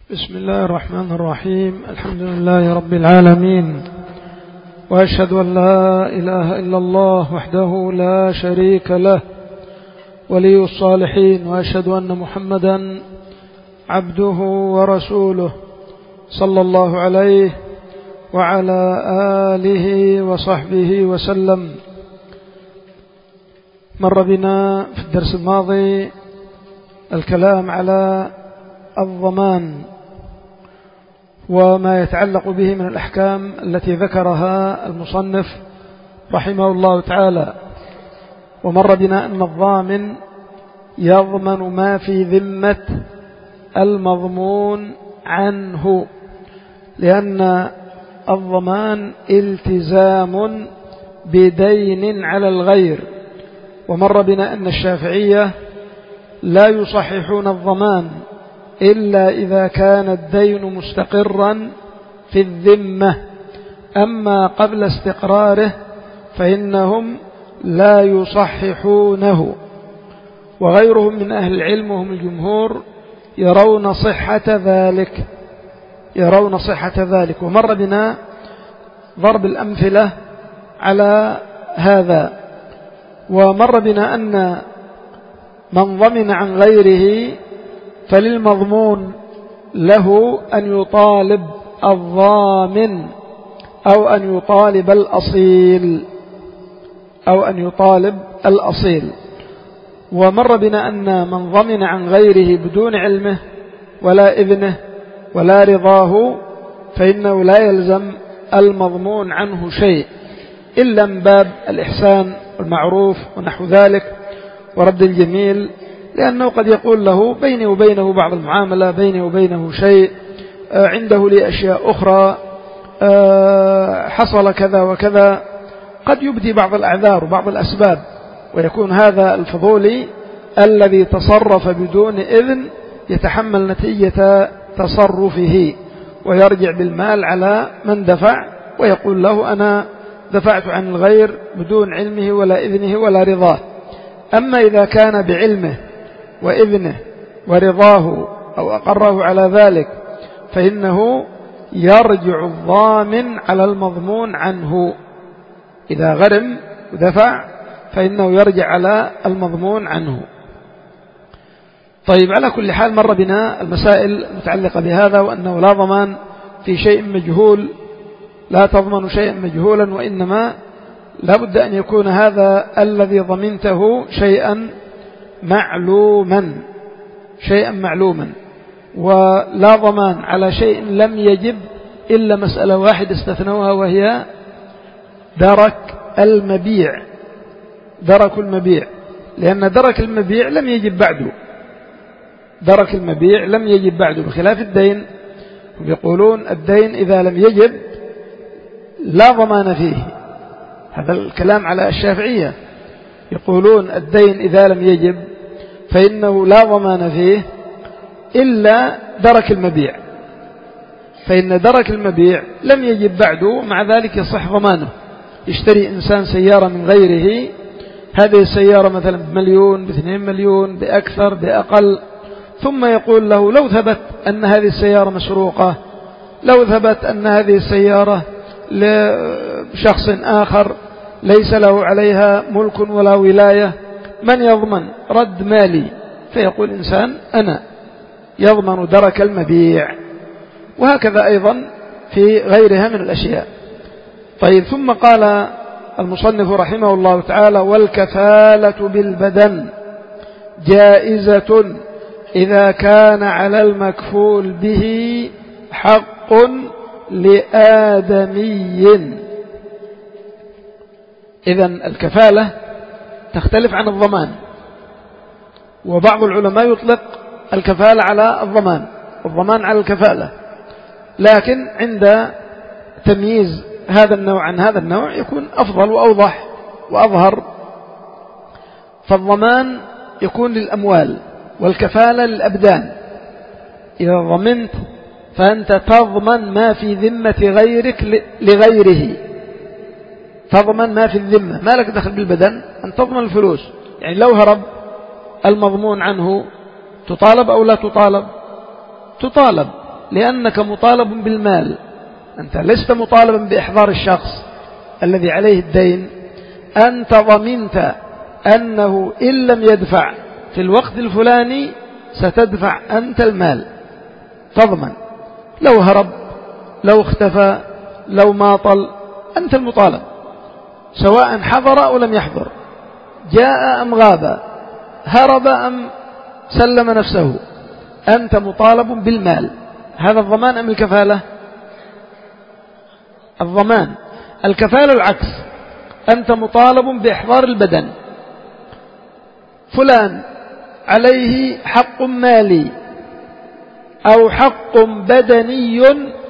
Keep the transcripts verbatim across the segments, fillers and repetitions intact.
بسم الله الرحمن الرحيم. الحمد لله رب العالمين، وأشهد أن لا إله إلا الله وحده لا شريك له ولي الصالحين، وأشهد أن محمدا عبده ورسوله صلى الله عليه وعلى آله وصحبه وسلم. مر بنا في الدرس الماضي الكلام على الضمان وما يتعلق به من الأحكام التي ذكرها المصنف رحمه الله تعالى. ومر بنا أن الضامن يضمن ما في ذمة المضمون عنه، لأن الضمان التزام بدين على الغير. ومر بنا أن الشافعية لا يصححون الضمان إلا إذا كان الدين مستقرا في الذمة، أما قبل استقراره فإنهم لا يصححونه. وغيرهم من أهل العلم وهم الجمهور يرون صحة ذلك يرون صحة ذلك ومر بنا ضرب الأمثلة على هذا. ومر بنا أن من ضمن عن غيره فللمضمون له أن يطالب الضامن أو أن يطالب الأصيل أو أن يطالب الأصيل. ومر بنا أن من ضمن عن غيره بدون علمه ولا إذنه ولا رضاه فإنه لا يلزم المضمون عنه شيء إلا من باب الإحسان والمعروف ونحو ذلك ورد الجميل، لأنه قد يقول له بيني وبينه بعض المعاملة، بيني وبينه شيء، عنده لي أشياء أخرى، حصل كذا وكذا، قد يبدي بعض الأعذار وبعض الأسباب، ويكون هذا الفضولي الذي تصرف بدون إذن يتحمل نتيجة تصرفه ويرجع بالمال على من دفع ويقول له أنا دفعت عن الغير بدون علمه ولا إذنه ولا رضاه. أما إذا كان بعلمه وإذنه ورضاه أو أقره على ذلك فإنه يرجع الضامن على المضمون عنه. إذا غرم ودفع فإنه يرجع على المضمون عنه. طيب، على كل حال مر بنا المسائل المتعلقة بهذا، وأنه لا ضمان في شيء مجهول، لا تضمن شيئا مجهولا، وإنما لا بد أن يكون هذا الذي ضمنته شيئا معلوما شيئا معلوما ولا ضمان على شيء لم يجب إلا مسألة واحدة استثنوها، وهي درك المبيع درك المبيع لأن درك المبيع لم يجب بعده درك المبيع لم يجب بعده بخلاف الدين. يقولون الدين إذا لم يجب لا ضمان فيه. هذا الكلام على الشافعية، يقولون الدين إذا لم يجب فإنه لا ضمان فيه إلا درك المبيع، فإن درك المبيع لم يجب بعده، مع ذلك يصح ضمانه. يشتري إنسان سيارة من غيره، هذه السيارة مثلا بمليون، باثنين مليون، بأكثر بأقل، ثم يقول له لو ثبت أن هذه السيارة مسروقة، لو ثبت أن هذه السيارة لشخص آخر ليس له عليها ملك ولا ولاية، من يضمن رد مالي؟ فيقول إنسان أنا يضمن درك المبيع. وهكذا أيضا في غيرها من الأشياء. طيب، ثم قال المصنف رحمه الله تعالى: والكفالة بالبدن جائزة إذا كان على المكفول به حق لآدمي. إذن الكفالة تختلف عن الضمان، وبعض العلماء يطلق الكفالة على الضمان والضمان على الكفالة، لكن عند تمييز هذا النوع عن هذا النوع يكون أفضل وأوضح وأظهر. فالضمان يكون للأموال والكفالة للأبدان. إذا ضمنت فأنت تضمن ما في ذمة غيرك لغيره، تضمن ما في الذمة، ما لك دخل بالبدن، أن تضمن الفلوس. يعني لو هرب المضمون عنه تطالب أو لا تطالب؟ تطالب، لأنك مطالب بالمال، أنت لست مطالبا بإحضار الشخص الذي عليه الدين، أنت ضمنت أنه إن لم يدفع في الوقت الفلاني ستدفع أنت المال، تضمن لو هرب لو اختفى لو ماطل أنت المطالب، سواء حضر أو لم يحضر، جاء أم غاب، هرب أم سلم نفسه، أنت مطالب بالمال. هذا الضمان أم الكفالة؟ الضمان. الكفالة العكس، أنت مطالب بإحضار البدن، فلان عليه حق مالي أو حق بدني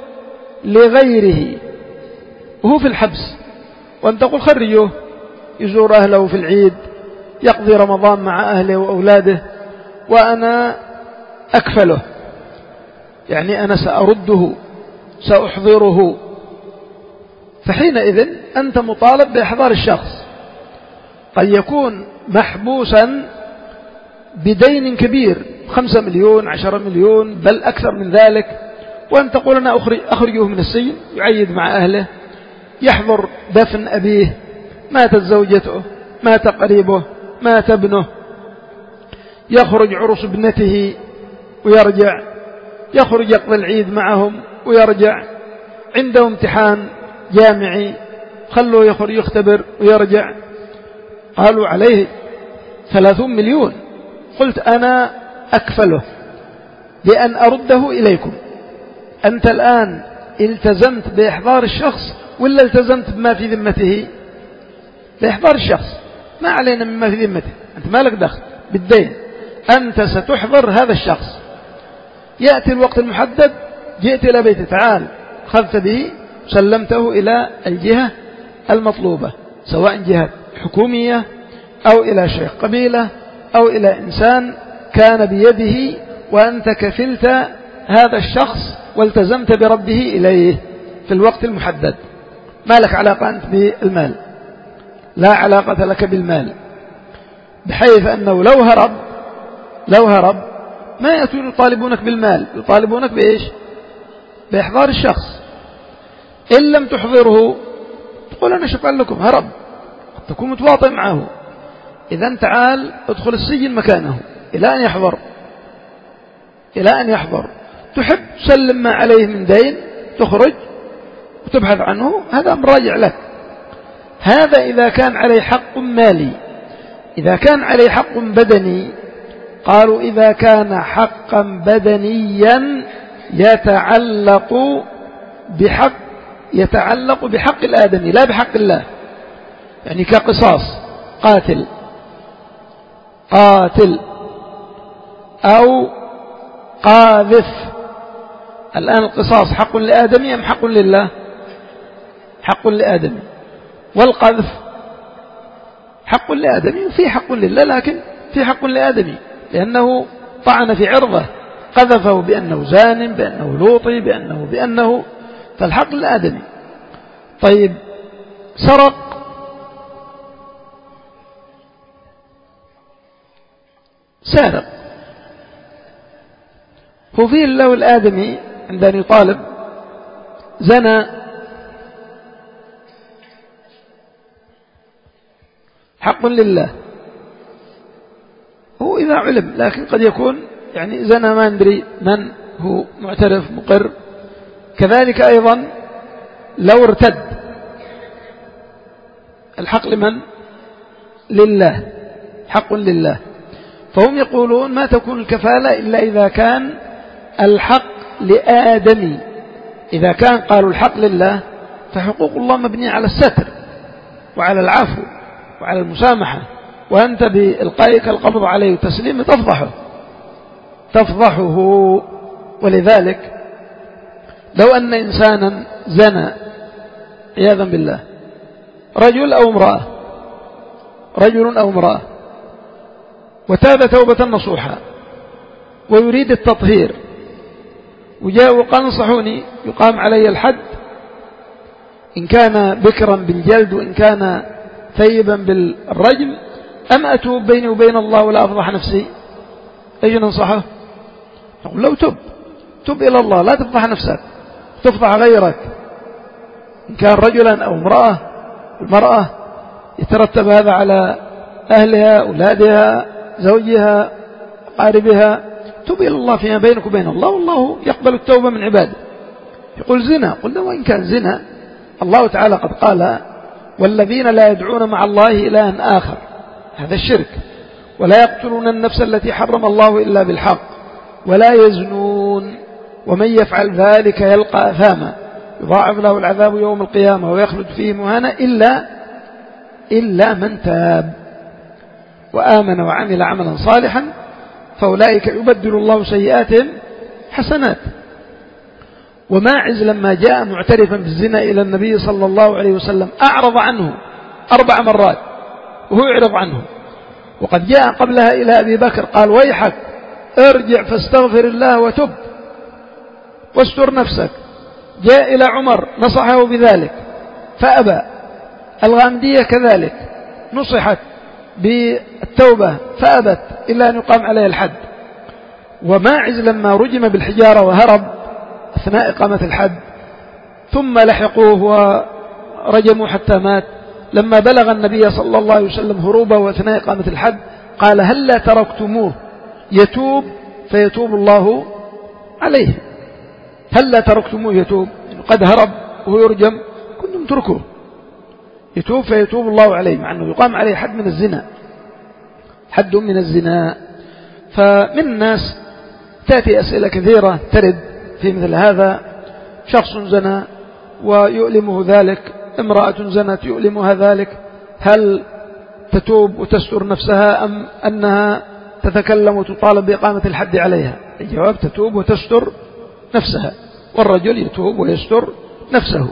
لغيره وهو في الحبس، وأن تقول خرجوه يزور أهله في العيد، يقضي رمضان مع أهله وأولاده، وأنا أكفله، يعني أنا سأرده سأحضره، فحينئذ أنت مطالب بإحضار الشخص. قد يكون محبوسا بدين كبير، خمسة مليون عشرة مليون بل أكثر من ذلك، وأن تقول أنا أخرجه من السجن، يعيد مع أهله، يحضر دفن أبيه، ماتت زوجته، مات قريبه، مات ابنه، يخرج عرس ابنته ويرجع، يخرج يقضي العيد معهم ويرجع، عنده امتحان جامعي خلوه يخرج يختبر ويرجع، قالوا عليه ثلاثون مليون، قلت أنا أكفله بأن أرده إليكم. أنت الآن التزمت بإحضار الشخص ولا التزمت بما في ذمته؟ بإحضار الشخص، ما علينا مما في ذمته، أنت ما لك دخل بالدين، أنت ستحضر هذا الشخص، يأتي الوقت المحدد، جئت إلى بيته، تعال، خذت به سلمته إلى الجهة المطلوبة، سواء جهة حكومية أو إلى شيخ قبيلة أو إلى إنسان كان بيده وأنت كفلت هذا الشخص والتزمت برده إليه في الوقت المحدد، ما لك علاقة أنت بالمال، لا علاقة لك بالمال، بحيث أنه لو هرب لو هرب ما يأتون يطالبونك بالمال، يطالبونك بإيش؟ بإحضار الشخص. إن لم تحضره تقول أنا شفعل لكم، هرب، تكون متواطئ معه، إذا تعال ادخل السجن مكانه إلى أن يحضر، إلى أن يحضر، تحب تسلم ما عليه من دين، تخرج وتبحث عنه، هذا أمر راجع لك. هذا إذا كان عليه حق مالي. إذا كان عليه حق بدني، قالوا إذا كان حقا بدنيا يتعلق بحق يتعلق بحق الآدمي لا بحق الله، يعني كقصاص، قاتل قاتل أو قاذف. الآن القصاص حق لآدمي أم حق لله؟ حق لآدمي، والقذف حق لآدمي وفي حق لله، لكن في حق لآدمي لأنه طعن في عرضه، قذفه بأنه زان، بأنه لوطي، بأنه بأنه فالحق لآدمي. طيب سرق، سارق، هو فيه الله الآدمي عند أن يطالب، زنى، حق لله هو إذا علم، لكن قد يكون يعني زنى ما ندري من هو، معترف مقر. كذلك أيضا لو ارتد، الحق لمن؟ لله، حق لله. فهم يقولون ما تكون الكفالة إلا إذا كان الحق لآدمي. إذا كان قالوا الحق لله فحقوق الله مبنية على الستر وعلى العفو وعلى المسامحة، وأنت بإلقائك القبض عليه وتسليمه تفضحه تفضحه. ولذلك لو أن إنسانا زنى عياذا بالله، رجل أو امرأة رجل أو امرأة وتاب توبة نصوحا ويريد التطهير، وجاء وقال انصحوني يقام علي الحد، إن كان بكرا بالجلد وإن كان ثيبا بالرجم، أم أتوب بيني وبين الله ولا أفضح نفسي؟ أيش ننصحه؟ نقول لو تب تب إلى الله، لا تفضح نفسك تفضح غيرك، إن كان رجلا أو امرأة. المرأة يترتب هذا على أهلها، أولادها، زوجها، قاربها. تب إلى الله فيما بينك وبين الله، والله يقبل التوبة من عباده. يقول زنا، قلنا وإن كان زنا الله تعالى قد قال والذين لا يدعون مع الله إلها آخر، هذا الشرك. ولا يقتلون النفس التي حرم الله إلا بالحق ولا يزنون ومن يفعل ذلك يلقى أثاما يضاعف له العذاب يوم القيامة ويخلد فيه مهانا إلا إلا من تاب وآمن وعمل عملا صالحا فأولئك يبدل الله سيئاتهم حسنات. وماعز لما جاء معترفا بالزنا إلى النبي صلى الله عليه وسلم أعرض عنه أربع مرات وهو يعرض عنه، وقد جاء قبلها إلى أبي بكر قال ويحك ارجع فاستغفر الله وتب واستر نفسك. جاء إلى عمر نصحه بذلك فأبى. الغامدية كذلك نصحت بالتوبة فأبت إلا أن يقام عليه الحد. وماعز لما رجم بالحجارة وهرب أثناء إقامة الحد ثم لحقوه ورجموا حتى مات، لما بلغ النبي صلى الله عليه وسلم هروبه أثناء إقامة الحد قال هل لا تركتموه يتوب فيتوب الله عليه؟ هل لا تركتموه يتوب؟ قد هرب وهو يرجم، كنتم تركوه يتوب فيتوب الله عليه، مع أنه يقام عليه حد من الزنا، حد من الزنا. فمن الناس تأتي أسئلة كثيرة ترد في مثل هذا، شخص زنى ويؤلمه ذلك، امرأة زنت يؤلمها ذلك، هل تتوب وتستر نفسها أم أنها تتكلم وتطالب بإقامة الحد عليها؟ الجواب تتوب وتستر نفسها، والرجل يتوب ويستر نفسه.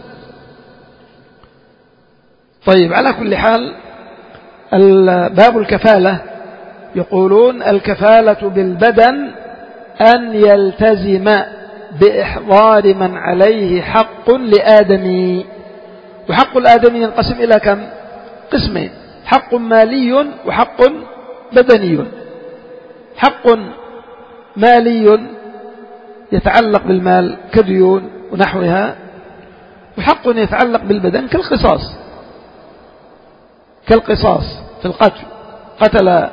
طيب، على كل حال باب الكفالة يقولون الكفالة بالبدن أن يلتزم بإحضار من عليه حق لآدمي. وحق الآدمي ينقسم إلى كم قسمين: حق مالي وحق بدني. حق مالي يتعلق بالمال كديون ونحوها، وحق يتعلق بالبدن كالقصاص كالقصاص في القتل، قتل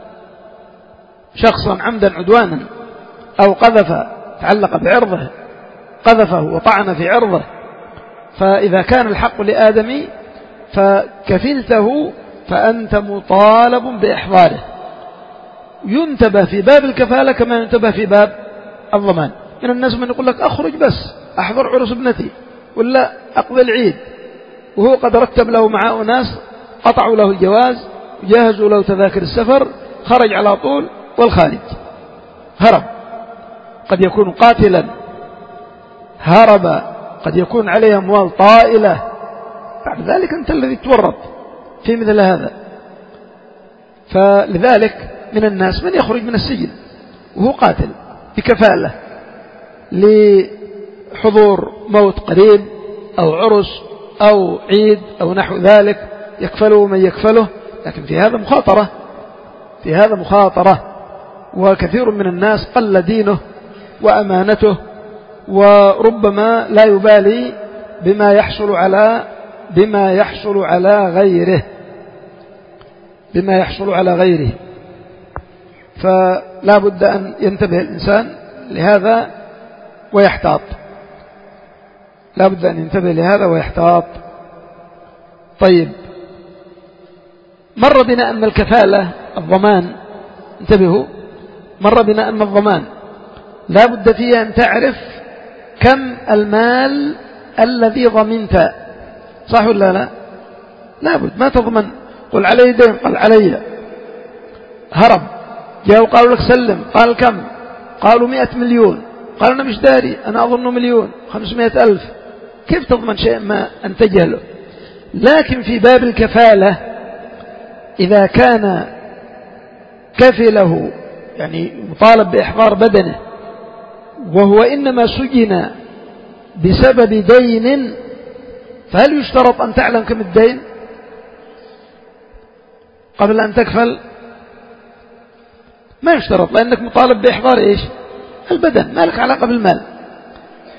شخصا عمدا عدوانا أو قذف، تعلق بعرضه، قذفه وطعن في عرضه، فإذا كان الحق لآدمي فكفلته فأنت مطالب بإحضاره. ينتبه في باب الكفالة كما ينتبه في باب الضمان. من الناس من يقول لك أخرج بس أحضر عرس ابنتي ولا أقضي العيد، وهو قد رتب له مع أناس قطعوا له الجواز وجهزوا له تذاكر السفر، خرج على طول والخارج هرب. قد يكون قاتلا هرب، قد يكون عليه أموال طائلة، بعد ذلك أنت الذي تورط في مثل هذا. فلذلك من الناس من يخرج من السجن وهو قاتل بكفالة لحضور موت قريب أو عرس أو عيد أو نحو ذلك، يكفله من يكفله، لكن في هذا مخاطرة في هذا مخاطرة وكثير من الناس قل دينه وأمانته، وربما لا يبالي بما يحصل على بما يحصل على غيره بما يحصل على غيره فلا بد أن ينتبه الإنسان لهذا ويحتاط لا بد أن ينتبه لهذا ويحتاط. طيب، مر بنا أن الكفالة الضمان، انتبهوا، مر بنا أن الضمان لا بد فيه أن تعرف كم المال الذي ضمنت، صح ولا لا؟ لا بد، ما تضمن قل علي دين، قال علي، هرب، جاءوا قالوا لك سلم، قال كم؟ قالوا مئة مليون، قال أنا مش داري، أنا أظن مليون خمسمائة ألف، كيف تضمن شيء ما أن تجهله؟ لكن في باب الكفالة إذا كان كفله يعني مطالب بإحضار بدنه وهو إنما سجن بسبب دين، فهل يشترط أن تعلم كم الدين قبل أن تكفل؟ ما يشترط، لأنك مطالب بإحضار إيش؟ البدن، ما لك علاقة بالمال.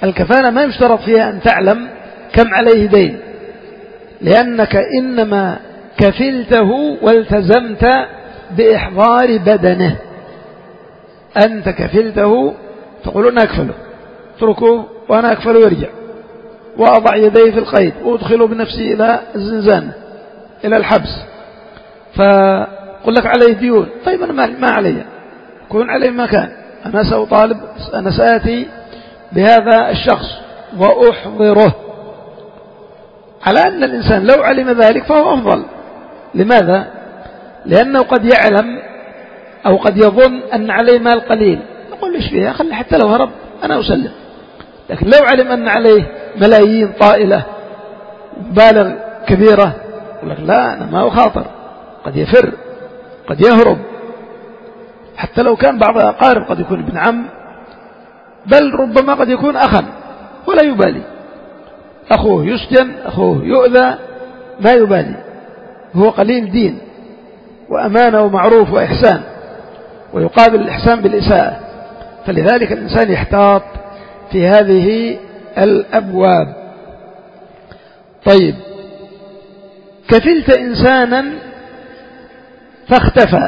الكفالة ما يشترط فيها أن تعلم كم عليه دين، لأنك إنما كفلته والتزمت بإحضار بدنه. أنت كفلته تقولون أكفله، اتركوه وأنا أكفله ويرجع، وأضع يدي في القيد وأدخله بنفسي إلى الزنزانة إلى الحبس، فقل لك عليه ديون. طيب أنا ما علي، يكون عليه ما كان، أنا سأطالب، أنا سآتي بهذا الشخص وأحضره، على أن الإنسان لو علم ذلك فهو أفضل. لماذا؟ لأنه قد يعلم أو قد يظن أن عليه مال قليل، يقول ليش فيها، خلي حتى لو هرب أنا أسلم. لكن لو علم أن عليه ملايين طائلة بالغ كبيرة، يقول لك لا أنا ما أخاطر، قد يفر، قد يهرب، حتى لو كان بعض أقارب، قد يكون ابن عم، بل ربما قد يكون أخا ولا يبالي، أخوه يسجن، أخوه يؤذى، ما يبالي، هو قليل دين وأمانة ومعروف وإحسان، ويقابل الإحسان بالإساءة. فلذلك الإنسان يحتاط في هذه الأبواب. طيب، كفلت إنسانا فاختفى،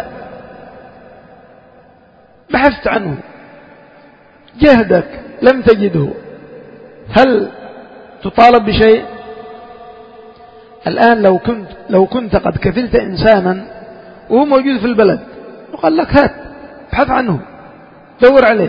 بحثت عنه، جهدك لم تجده، هل تطالب بشيء؟ الآن لو كنت لو كنت قد كفلت إنسانا وهو موجود في البلد، وقال لك هات، ابحث عنه، دور عليه،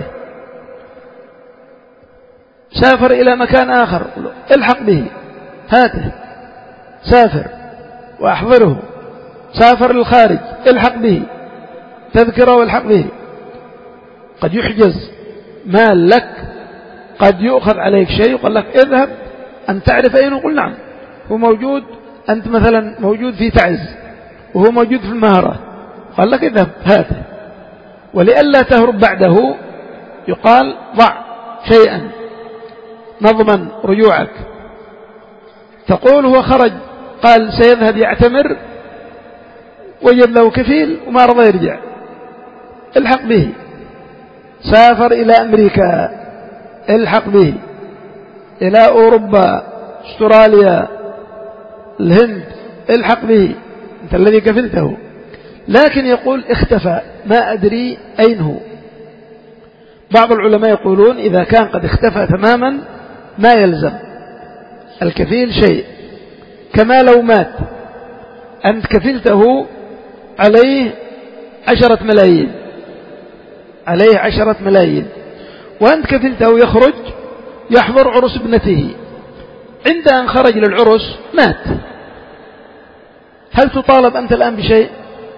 سافر إلى مكان آخر، الحق به، هاته، سافر وأحضره، سافر للخارج، الحق به، تذكره والحق به. قد يحجز مال لك، قد يؤخذ عليك شيء وقال لك اذهب أن تعرف أين، وقل نعم هو موجود، أنت مثلا موجود في تعز وهو موجود في المهرة، قال لك اذهب هاته، ولئلا تهرب بعده يقال ضع شيئا نظما رجوعك، تقول هو خرج قال سيذهب يعتمر، وجد له كفيل وما رضى يرجع، الحق به، سافر إلى أمريكا، الحق به، إلى أوروبا، استراليا، الهند، الحق به، أنت الذي كفلته. لكن يقول اختفى، ما أدري أين هو. بعض العلماء يقولون إذا كان قد اختفى تماما ما يلزم الكفيل شيء، كما لو مات، أنت كفلته عليه عشرة ملايين، عليه عشرة ملايين، وأنت كفلته يخرج يحضر عرس ابنته، عند أن خرج للعرس مات، هل تطالب أنت الآن بشيء؟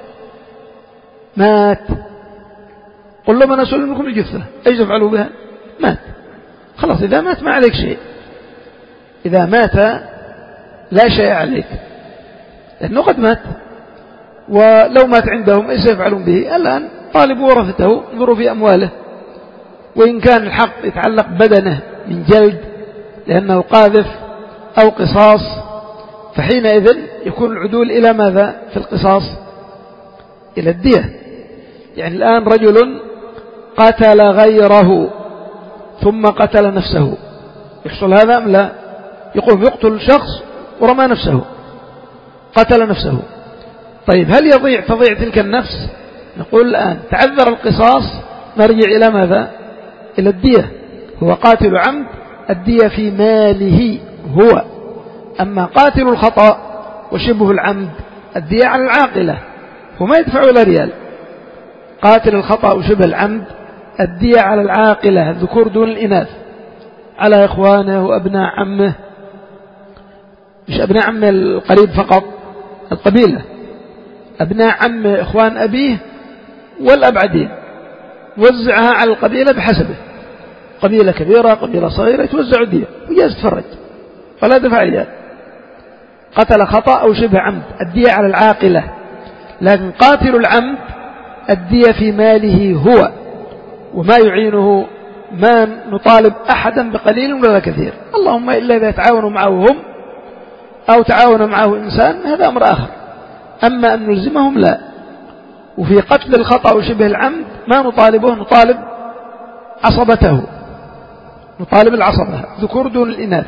مات، قل لهم أنا أسلم لكم الجثة، أيش تفعلوا بها؟ مات، خلاص إذا مات ما عليك شيء، إذا مات لا شيء عليك، لأنه قد مات. ولو مات عندهم إيش يفعلون به؟ الآن طالبوا ورثته، انظروا في أمواله، وإن كان الحق يتعلق بدنه من جلد لأنه قاذف أو قصاص، فحينئذ يكون العدول إلى ماذا في القصاص؟ إلى الدية. يعني الآن رجل قتل غيره ثم قتل نفسه، يحصل هذا أم لا؟ يقوم يقتل شخص ورمى نفسه، قتل نفسه، طيب هل يضيع تضيع تلك النفس؟ نقول الآن تعذر القصاص، نرجع إلى ماذا؟ إلى الدية. هو قاتل عمد، الدية في ماله هو، أما قاتل الخطأ وشبه العمد الدية على العاقلة، هو ما يدفع ولا ريال. قاتل الخطأ وشبه العمد الدية على العاقلة، الذكور دون الإناث، على إخوانه وأبناء عمه، مش أبناء عمه القريب فقط، القبيلة، أبناء عمه إخوان أبيه والأبعدين، وزعها على القبيلة بحسبه، قبيلة كبيرة قبيلة صغيرة يتوزع الدية، وجاز تفرج ولا دفع ريال. قتل خطأ أو شبه عمد الدية على العاقلة، لكن قاتل العمد الدية في ماله هو، وما يعينه ما نطالب أحدا بقليل ولا كثير، اللهم إلا إذا تعاونوا معه هم أو تعاون معه إنسان، هذا أمر آخر، أما أن نلزمهم لا. وفي قتل الخطأ وشبه العمد ما نطالبه، نطالب عصبته، نطالب العصبة ذكور دون الإناث.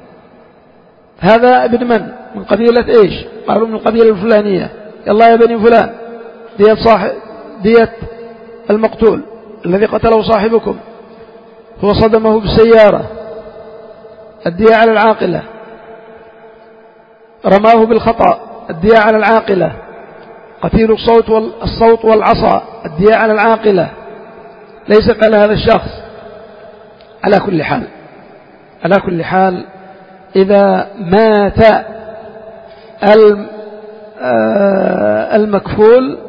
هذا ابن من؟ من قبيلة إيش؟ قالوا من القبيلة الفلانية. يلا يا بني فلان، دية صاحب دية المقتول الذي قتله صاحبكم، هو صدمه بالسيارة، الدية على العاقلة. رماه بالخطأ، الدية على العاقلة. قتيل الصوت والصوت والعصا، الدية على العاقلة، ليست على هذا الشخص. على كل حال على كل حال إذا مات المكفول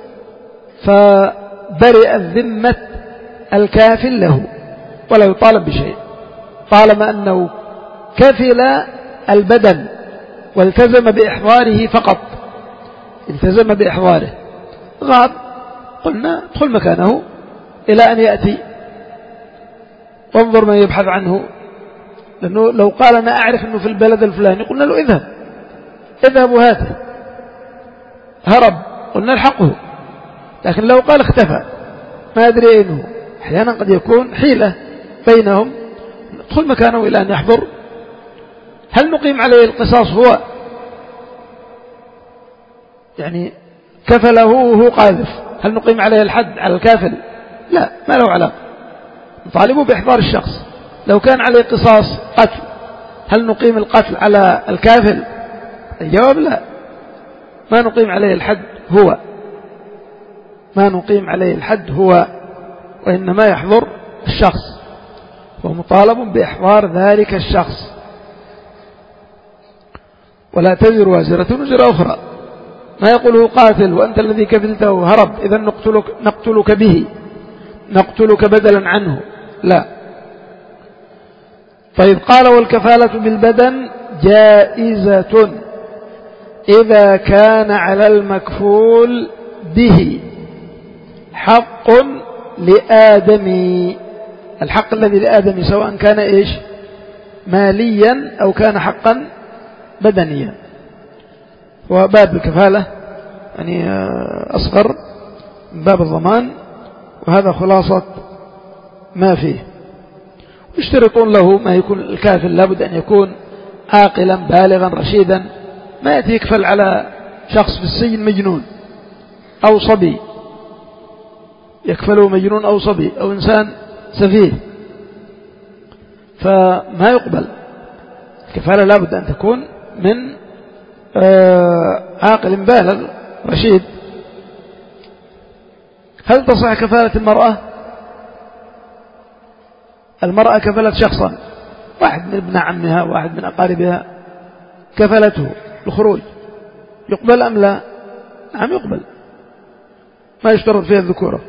فبرئت ذمة الكافل له ولا يطالب بشيء، طالما أنه كفل البدن والتزم بإحضاره فقط، التزم بإحضاره. غاب، قلنا ادخل مكانه إلى أن يأتي وانظر من يبحث عنه، لأنه لو قال أنا أعرف أنه في البلد الفلاني قلنا له اذهب اذهب وهاته، هرب قلنا الحقه. لكن لو قال اختفى ما أدري أينه، أحيانا قد يكون حيلة بينهم، ادخل مكانه إلى أن يحضر. هل نقيم عليه القصاص؟ هو يعني كفله وهو قاذف، هل نقيم عليه الحد على الكافل؟ لا، ما له علاقة، نطالبه بإحضار الشخص. لو كان عليه قصاص قتل، هل نقيم القتل على الكافل؟ الجواب لا، ما نقيم عليه الحد هو ما نقيم عليه الحد هو وإنما يحضر الشخص، ومطالب بإحضار ذلك الشخص. ولا تزر وازرة وزر أخرى، ما يقوله قاتل وأنت الذي كفلته هرب إذا نقتلك, نقتلك به، نقتلك بدلا عنه، لا. طيب قال والكفالة بالبدن جائزة إذا كان على المكفول به حق لآدمي، الحق الذي لآدمي سواء كان إيش ماليا أو كان حقا بدنيا. وباب الكفالة يعني أصغر من باب الضمان، وهذا خلاصة ما فيه. يشترطون له ما يكون الكافل لابد أن يكون عاقلا بالغا رشيدا، ما يأتي يكفل على شخص في السجن مجنون أو صبي، يكفله مجنون أو صبي أو إنسان سفيه، فما يقبل. الكفالة لابد أن تكون من عاقل بالغ رشيد. هل تصح كفالة المرأة؟ المرأة كفلت شخصا، واحد من ابن عمها واحد من أقاربها، كفلته الخروج، يقبل أم لا؟ نعم يقبل، ما يشترط فيها الذكورة.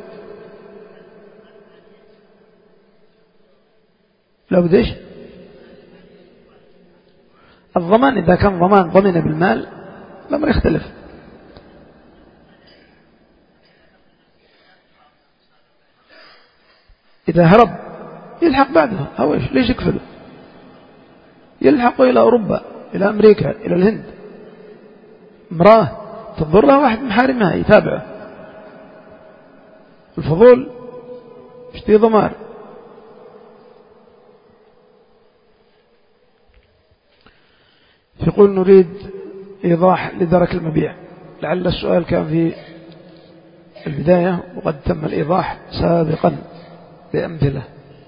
لا بديش الضمان، إذا كان ضمان ضمن بالمال الأمر يختلف. إذا هرب يلحق بعده، أو إيش ليش يكفله؟ يلحق إلى أوروبا، إلى أمريكا، إلى الهند. امرأة تنظر لها واحد محارمها يتابعه، الفضول اشتي ضمار. يقول نريد إيضاح لدرك المبيع، لعل السؤال كان في البداية وقد تم الإيضاح سابقا بأمثلة.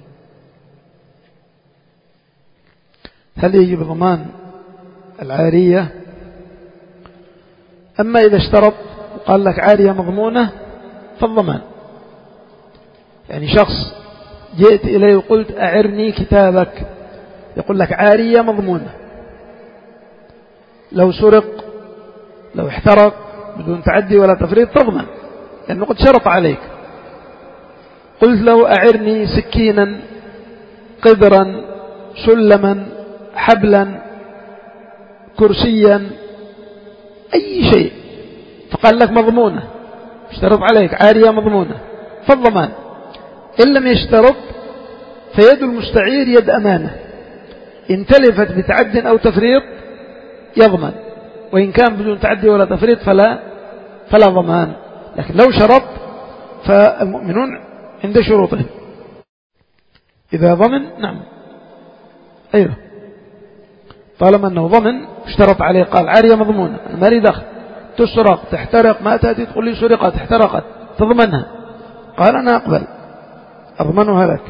هل يجب ضمان العارية؟ أما إذا اشترط وقال لك عارية مضمونة فالضمان، يعني شخص جئت إليه وقلت أعرني كتابك، يقول لك عارية مضمونة، لو سرق لو احترق بدون تعدي ولا تفريط تضمن، لأنه قد شرط عليك. قلت له أعرني سكينا قدرا سلما حبلا كرسيا أي شيء، فقال لك مضمونة، اشترط عليك عارية مضمونة فالضمان. إن لم يشترط فيد المستعير يد أمانة، إن تلفت بتعد أو تفريط يضمن، وإن كان بدون تعدي ولا تفريط فلا فلا ضمان. لكن لو شرط فالمؤمنون عند شروطهم إذا ضمن نعم أيوه، طالما أنه ضمن اشترط عليه، قال عارية مضمونة ما لي دخل، تسرق تحترق ما تأتي تقول لي سرقت احترقت تضمنها، قال أنا أقبل أضمنها لك.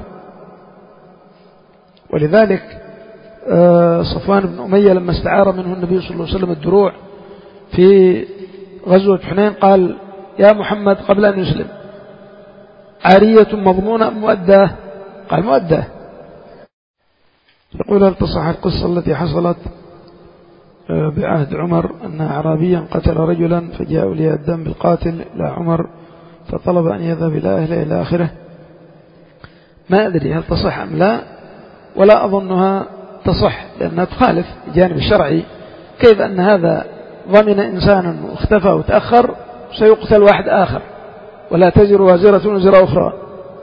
ولذلك صفوان بن أمية لما استعار منه النبي صلى الله عليه وسلم الدروع في غزوة حنين قال يا محمد قبل أن يسلم عارية مضمونة مؤداه؟ قال مؤداه. يقول هل تصح القصة التي حصلت بعهد عمر أن أعرابيا قتل رجلا فجاء أولياء الدم بالقاتل إلى عمر فطلب أن يذهب إلى أهله إلى آخره؟ ما أدري هل تصح أم لا، ولا أظنها تصح لأنها تخالف الجانب الشرعي. كيف أن هذا ضمن إنسانا واختفى وتأخر سيقتل واحد آخر ولا تزر وازرة وزر أخرى؟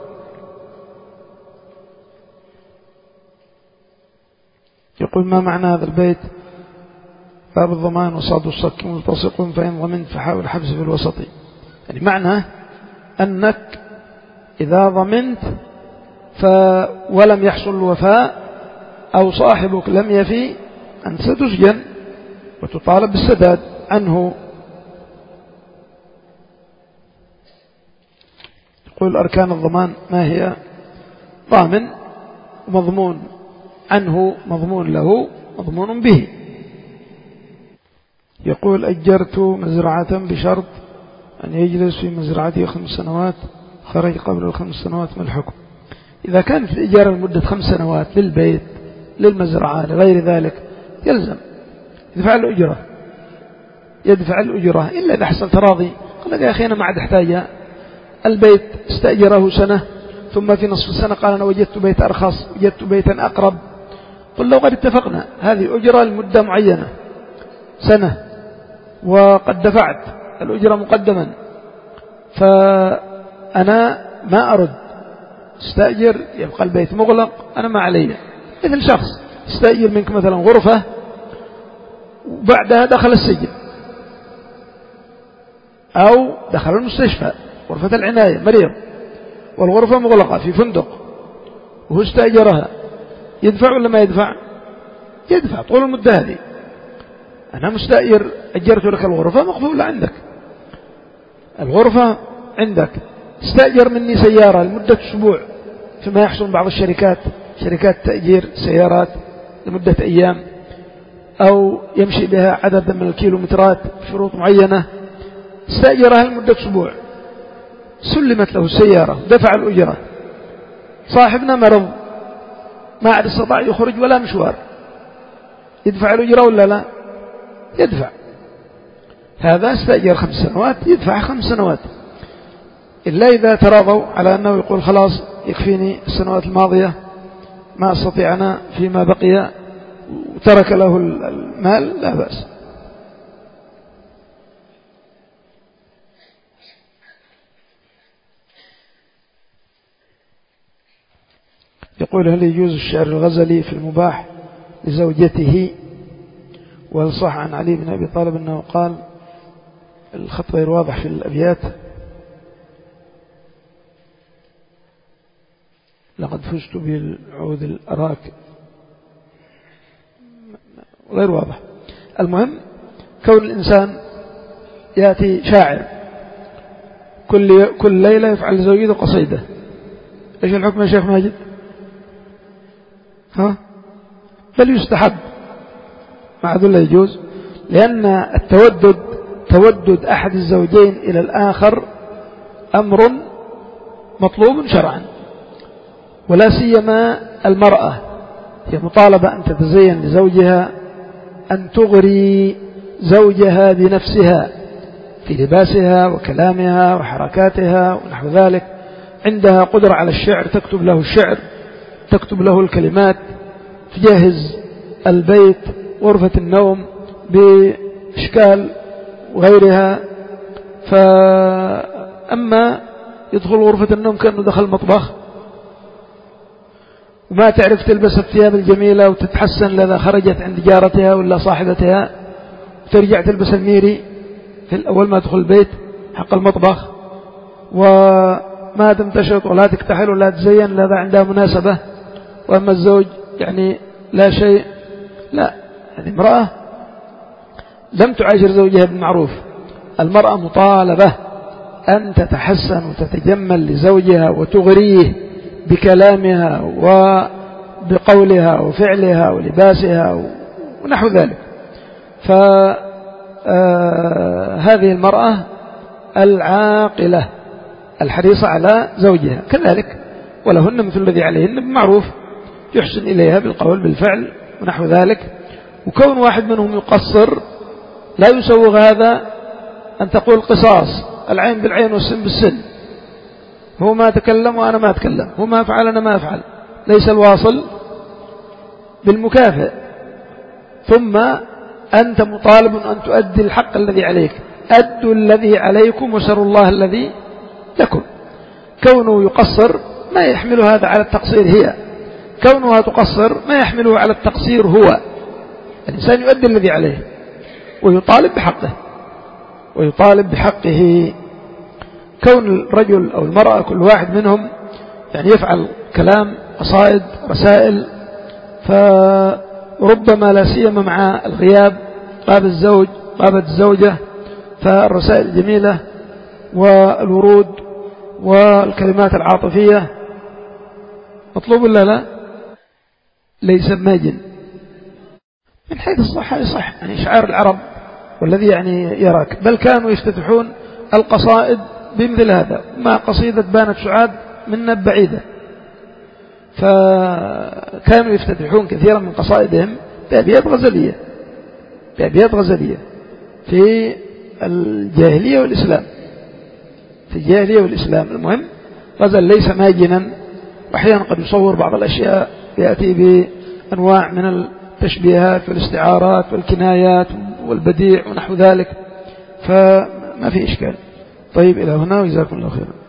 يقول ما معنى هذا البيت باب الضمان وصاد الصك ملتصق فإن ضمنت فحاول حبس في الوسط؟ يعني معنى أنك إذا ضمنت ف ولم يحصل الوفاء أو صاحبك لم يفي أنت ستسجن وتطالب بالسداد عنه. يقول أركان الضمان ما هي؟ ضامن مضمون عنه مضمون له مضمون به. يقول أجرت مزرعة بشرط أن يجلس في مزرعته خمس سنوات، خرج قبل الخمس سنوات ما الحكم؟ إذا كانت الإجارة لمدة خمس سنوات للبيت للمزرعة لغير ذلك يلزم يدفع الأجرة، يدفع الأجرة إلا إذا حصل تراضي. قال يا أخي أنا ما عاد أحتاجها، البيت استأجره سنة ثم في نصف السنة قال أنا وجدت بيت أرخص وجدت بيتا أقرب، قل لو قد اتفقنا هذه أجرة لمدة معينة سنة وقد دفعت الأجرة مقدما، فأنا ما أرد استأجر يبقى البيت مغلق أنا ما علي. مثل شخص استأجر منك مثلا غرفة وبعدها دخل السجن أو دخل المستشفى غرفة العناية مريض والغرفة مغلقة في فندق وهو استأجرها، يدفع ولا ما يدفع؟ يدفع طول المدة هذه. أنا مستأجر أجرت لك الغرفة مقفولة عندك، الغرفة عندك، استأجر مني سيارة لمدة أسبوع فيما يحصل بعض الشركات شركات تأجير سيارات لمدة أيام أو يمشي بها عددا من الكيلومترات بشروط معينة، استأجرها لمدة أسبوع سلمت له السيارة دفع الأجرة، صاحبنا مرض ما عاد استطاع يخرج ولا مشوار، يدفع الأجرة ولا لا؟ يدفع. هذا استأجر خمس سنوات يدفع خمس سنوات، إلا إذا تراضوا على أنه يقول خلاص يكفيني السنوات الماضية ما أستطيع أنا فيما بقي وترك له المال لا بأس. يقول هل يجوز الشعر الغزلي في المباح لزوجته؟ وهل صح عن علي بن أبي طالب أنه قال الخط غير واضح في الأبيات لقد فزت بالعود الأراك غير واضح. المهم كون الإنسان يأتي شاعر كل كل ليلة يفعل لزوجته قصيدة، إيش الحكم يا شيخ ماجد؟ ها؟ بل يستحب مع ذل يجوز، لأن التودد تودد أحد الزوجين إلى الآخر أمر مطلوب شرعا، ولا سيما المرأة هي مطالبة أن تتزين لزوجها، أن تغري زوجها بنفسها في لباسها وكلامها وحركاتها ونحو ذلك. عندها قدرة على الشعر تكتب له الشعر، تكتب له الكلمات، تجهز البيت غرفة النوم بإشكال وغيرها. فأما يدخل غرفة النوم كأنه دخل مطبخ وما تعرف تلبس الثياب الجميلة وتتحسن لذا خرجت عند جارتها ولا صاحبتها، ترجع تلبس الميري في أول ما تدخل البيت حق المطبخ، وما تمتشط ولا تكتحل ولا تزين لذا عندها مناسبة. وأما الزوج يعني لا شيء، لا، هذه امرأة لم تعاشر زوجها بالمعروف. المرأة مطالبة أن تتحسن وتتجمل لزوجها وتغريه بكلامها وبقولها وفعلها ولباسها ونحو ذلك. فهذه المرأة العاقلة الحريصة على زوجها كذلك، ولهن مثل الذي عليهن بالمعروف، يحسن إليها بالقول بالفعل ونحو ذلك. وكون واحد منهم يقصر لا يسوغ هذا أن تقول قصاص، العين بالعين والسن بالسن، هو ما تكلم وأنا ما أتكلم، هو ما فعل أنا ما أفعل، ليس الواصل بالمكافئ. ثم أنت مطالب أن تؤدي الحق الذي عليك، أدوا الذي عليكم وسروا الله الذي لكم. كونه يقصر ما يحمل هذا على التقصير هي، كونها تقصر ما يحمله على التقصير هو. الإنسان يؤدي الذي عليه ويطالب بحقه ويطالب بحقه. كون الرجل أو المرأة كل واحد منهم يعني يفعل كلام قصائد رسائل، فربما لا سيما مع الغياب غاب الزوج غابت الزوجة، فالرسائل الجميلة والورود والكلمات العاطفية مطلوب ولا لا؟ ليس ماجن من حيث الصحة يصح، يعني شعار العرب والذي يعني يراك، بل كانوا يفتتحون القصائد بمثل هذا. ما قصيدة بانت سعاد منا بعيدة، فكانوا يفتتحون كثيرا من قصائدهم بأبيات غزلية بأبيات غزلية في الجاهلية والإسلام في الجاهلية والإسلام. المهم غزل ليس ماجنا، وأحيانا قد يصور بعض الأشياء يأتي بأنواع من التشبيهات والاستعارات والكنايات والبديع ونحو ذلك، فما في إشكال. طيب إلى هنا وجزاكم الله خيرا.